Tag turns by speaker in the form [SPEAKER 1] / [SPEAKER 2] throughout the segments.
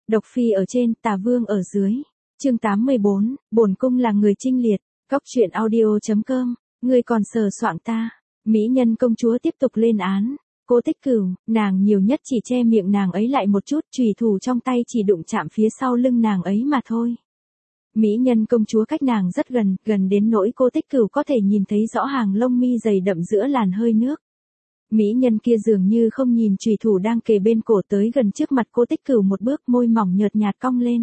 [SPEAKER 1] Độc phi ở trên, tà vương ở dưới. Chương 84, bổn cung là người chinh liệt. Góc truyện audio.com, ngươi còn sờ soạng ta. Mỹ nhân công chúa tiếp tục lên án. Cô Tích Cửu, nàng nhiều nhất chỉ che miệng nàng ấy lại một chút, chùy thủ trong tay chỉ đụng chạm phía sau lưng nàng ấy mà thôi. Mỹ nhân công chúa cách nàng rất gần, gần đến nỗi cô Tích Cửu có thể nhìn thấy rõ hàng lông mi dày đậm giữa làn hơi nước. Mỹ nhân kia dường như không nhìn chùy thủ đang kề bên cổ tới gần trước mặt cô Tích Cửu một bước, môi mỏng nhợt nhạt cong lên.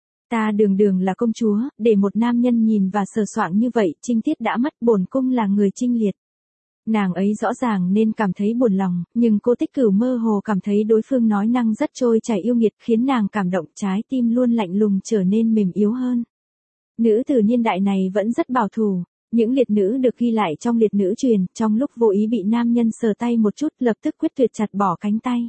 [SPEAKER 1] Ta đường đường là công chúa, để một nam nhân nhìn và sờ soạng như vậy, trinh tiết đã mất, bổn cung là người chinh liệt. Nàng ấy rõ ràng nên cảm thấy buồn lòng, nhưng cô Tích Cửu mơ hồ cảm thấy đối phương nói năng rất trôi chảy yêu nghiệt, khiến nàng cảm động, trái tim luôn lạnh lùng trở nên mềm yếu hơn. Nữ từ niên đại này vẫn rất bảo thủ, những liệt nữ được ghi lại trong liệt nữ truyền, trong lúc vô ý bị nam nhân sờ tay một chút lập tức quyết tuyệt chặt bỏ cánh tay.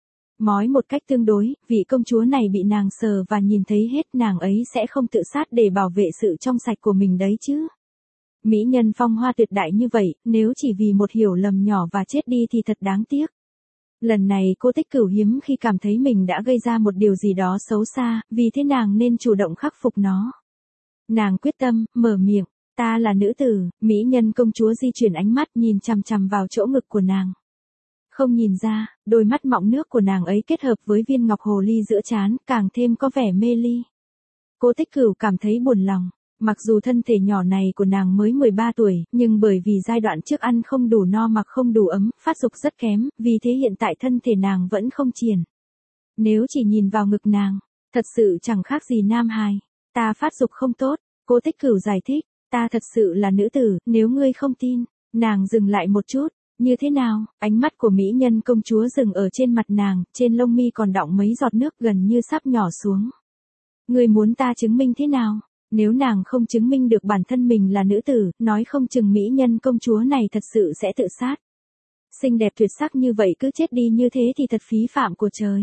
[SPEAKER 1] Nói một cách tương đối, vị công chúa này bị nàng sờ và nhìn thấy hết, nàng ấy sẽ không tự sát để bảo vệ sự trong sạch của mình đấy chứ. Mỹ nhân phong hoa tuyệt đại như vậy, nếu chỉ vì một hiểu lầm nhỏ và chết đi thì thật đáng tiếc. Lần này cô Tích Cửu hiếm khi cảm thấy mình đã gây ra một điều gì đó xấu xa, vì thế nàng nên chủ động khắc phục nó. Nàng quyết tâm, mở miệng, ta là nữ tử. Mỹ nhân công chúa di chuyển ánh mắt nhìn chằm chằm vào chỗ ngực của nàng. Không nhìn ra, đôi mắt mọng nước của nàng ấy kết hợp với viên ngọc hồ ly giữa trán, càng thêm có vẻ mê ly. Cô Tích Cửu cảm thấy buồn lòng. Mặc dù thân thể nhỏ này của nàng mới 13 tuổi, nhưng bởi vì giai đoạn trước ăn không đủ no mặc không đủ ấm, phát dục rất kém, vì thế hiện tại thân thể nàng vẫn không triển. Nếu chỉ nhìn vào ngực nàng, thật sự chẳng khác gì nam hài. Ta phát dục không tốt, cô Tích Cửu giải thích, ta thật sự là nữ tử, nếu ngươi không tin. Nàng dừng lại một chút, như thế nào? Ánh mắt của mỹ nhân công chúa dừng ở trên mặt nàng, trên lông mi còn đọng mấy giọt nước gần như sắp nhỏ xuống. Ngươi muốn ta chứng minh thế nào? Nếu nàng không chứng minh được bản thân mình là nữ tử, nói không chừng mỹ nhân công chúa này thật sự sẽ tự sát. Xinh đẹp tuyệt sắc như vậy cứ chết đi như thế thì thật phí phạm của trời.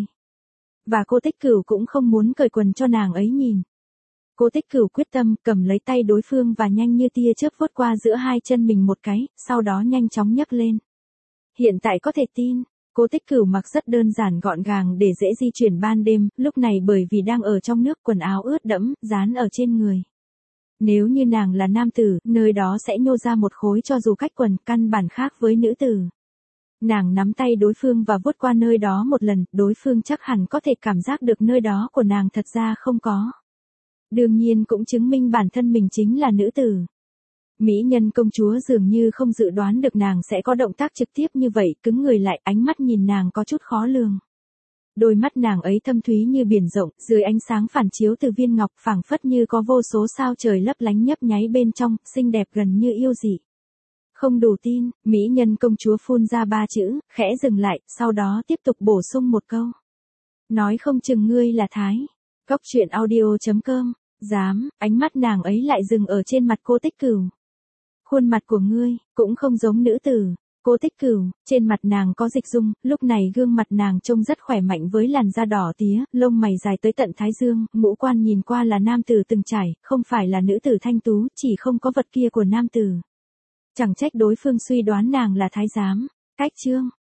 [SPEAKER 1] Và cô Tích Cửu cũng không muốn cởi quần cho nàng ấy nhìn. Cô Tích Cửu quyết tâm cầm lấy tay đối phương và nhanh như tia chớp vuốt qua giữa hai chân mình một cái, sau đó nhanh chóng nhấc lên. Hiện tại có thể tin, cô Tích Cửu mặc rất đơn giản gọn gàng để dễ di chuyển ban đêm, lúc này bởi vì đang ở trong nước quần áo ướt đẫm, dán ở trên người. Nếu như nàng là nam tử, nơi đó sẽ nhô ra một khối cho dù cách quần, căn bản khác với nữ tử. Nàng nắm tay đối phương và vuốt qua nơi đó một lần, đối phương chắc hẳn có thể cảm giác được nơi đó của nàng thật ra không có. Đương nhiên cũng chứng minh bản thân mình chính là nữ tử. Mỹ nhân công chúa dường như không dự đoán được nàng sẽ có động tác trực tiếp như vậy, cứng người lại, ánh mắt nhìn nàng có chút khó lường. Đôi mắt nàng ấy thâm thúy như biển rộng, dưới ánh sáng phản chiếu từ viên ngọc phảng phất như có vô số sao trời lấp lánh nhấp nháy bên trong, xinh đẹp gần như yêu dị. Không đủ tin, mỹ nhân công chúa phun ra 3 chữ, khẽ dừng lại, sau đó tiếp tục bổ sung một câu. Nói không chừng ngươi là Thái. Góc truyện audio.com, dám, ánh mắt nàng ấy lại dừng ở trên mặt cô Tích Cửu. Khuôn mặt của ngươi, cũng không giống nữ tử. Cô Tích Cửu, trên mặt nàng có dịch dung, lúc này gương mặt nàng trông rất khỏe mạnh với làn da đỏ tía, lông mày dài tới tận thái dương, ngũ quan nhìn qua là nam tử từng trải, không phải là nữ tử thanh tú, chỉ không có vật kia của nam tử. Chẳng trách đối phương suy đoán nàng là thái giám. Cách chương,